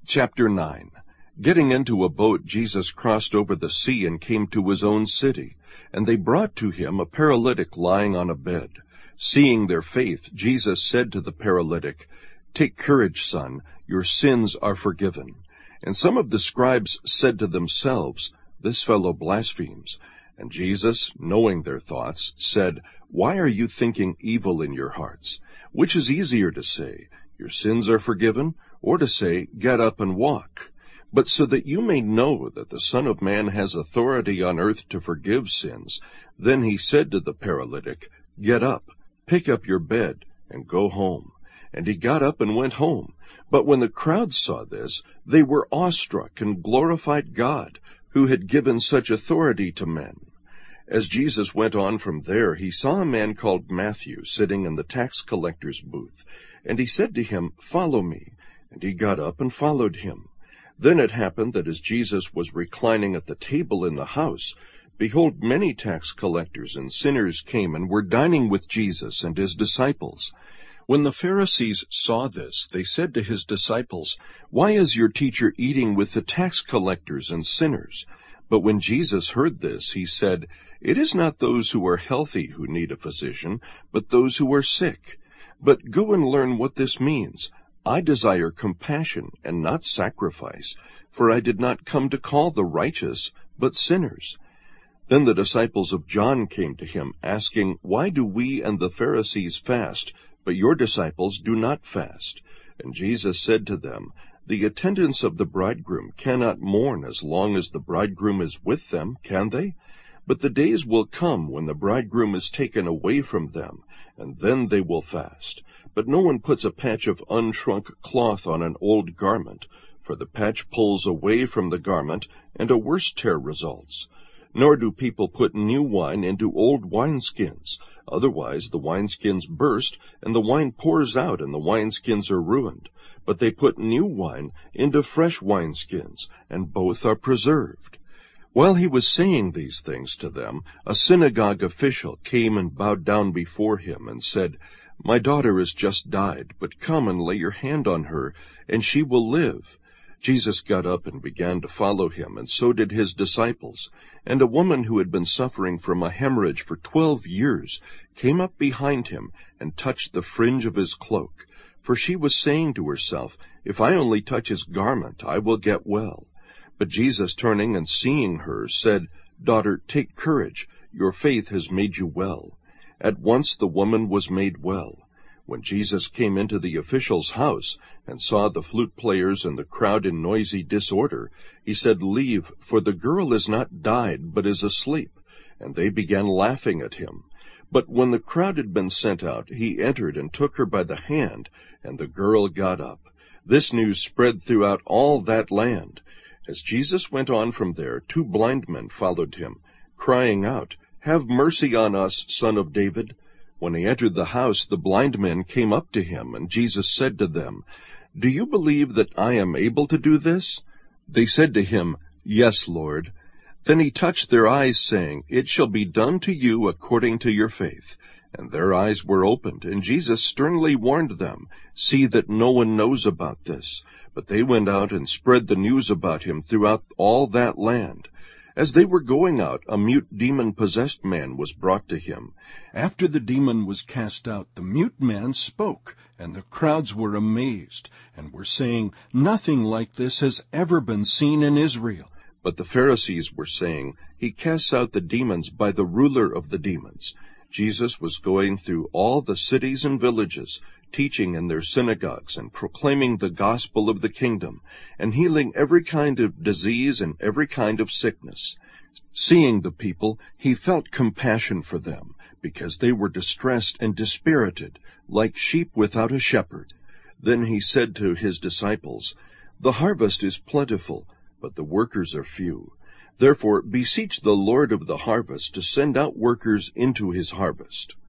Chapter 9. Getting into a boat, Jesus crossed over the sea and came to his own city. And they brought to him a paralytic lying on a bed. Seeing their faith, Jesus said to the paralytic, "Take courage, son, your sins are forgiven." And some of the scribes said to themselves, "This fellow blasphemes." And Jesus, knowing their thoughts, said, "Why are you thinking evil in your hearts? Which is easier to say, 'Your sins are forgiven,' or to say, 'Get up and walk'? But so that you may know that the Son of Man has authority on earth to forgive sins." Then he said to the paralytic, "Get up, pick up your bed, and go home." And he got up and went home. But when the crowd saw this, they were awestruck and glorified God, who had given such authority to men. As Jesus went on from there, he saw a man called Matthew sitting in the tax collector's booth. And he said to him, "Follow me." And he got up and followed him. Then it happened that as Jesus was reclining at the table in the house, behold, many tax collectors and sinners came and were dining with Jesus and his disciples. When the Pharisees saw this, they said to his disciples, "Why is your teacher eating with the tax collectors and sinners?" But when Jesus heard this, he said, "It is not those who are healthy who need a physician, but those who are sick. But go and learn what this means. I desire compassion and not sacrifice, for I did not come to call the righteous, but sinners." Then the disciples of John came to him, asking, "Why do we and the Pharisees fast, but your disciples do not fast?" And Jesus said to them, "The attendants of the bridegroom cannot mourn as long as the bridegroom is with them, can they? But the days will come when the bridegroom is taken away from them, and then they will fast. But no one puts a patch of unshrunk cloth on an old garment, for the patch pulls away from the garment, and a worse tear results. Nor do people put new wine into old wineskins. Otherwise the wineskins burst, and the wine pours out, and the wineskins are ruined. But they put new wine into fresh wineskins, and both are preserved." While he was saying these things to them, a synagogue official came and bowed down before him and said, "My daughter has just died, but come and lay your hand on her, and she will live." Jesus got up and began to follow him, and so did his disciples. And a woman who had been suffering from a hemorrhage for 12 years came up behind him and touched the fringe of his cloak. For she was saying to herself, "If I only touch his garment, I will get well." But Jesus, turning and seeing her, said, "Daughter, take courage. Your faith has made you well." At once the woman was made well. When Jesus came into the official's house and saw the flute players and the crowd in noisy disorder, he said, "Leave, for the girl is not died, but is asleep." And they began laughing at him. But when the crowd had been sent out, he entered and took her by the hand, and the girl got up. This news spread throughout all that land. As Jesus went on from there, 2 blind men followed him, crying out, "Have mercy on us, Son of David." When he entered the house, the blind men came up to him, and Jesus said to them, "Do you believe that I am able to do this?" They said to him, "Yes, Lord." Then he touched their eyes, saying, "It shall be done to you according to your faith." And their eyes were opened, and Jesus sternly warned them, "See that no one knows about this." But they went out and spread the news about him throughout all that land. As they were going out, a mute demon-possessed man was brought to him. After the demon was cast out, the mute man spoke, and the crowds were amazed, and were saying, "Nothing like this has ever been seen in Israel." But the Pharisees were saying, "He casts out the demons by the ruler of the demons." Jesus was going through all the cities and villages, teaching in their synagogues and proclaiming the gospel of the kingdom, and healing every kind of disease and every kind of sickness. Seeing the people, he felt compassion for them, because they were distressed and dispirited, like sheep without a shepherd. Then he said to his disciples, "The harvest is plentiful, but the workers are few. Therefore beseech the Lord of the harvest to send out workers into his harvest."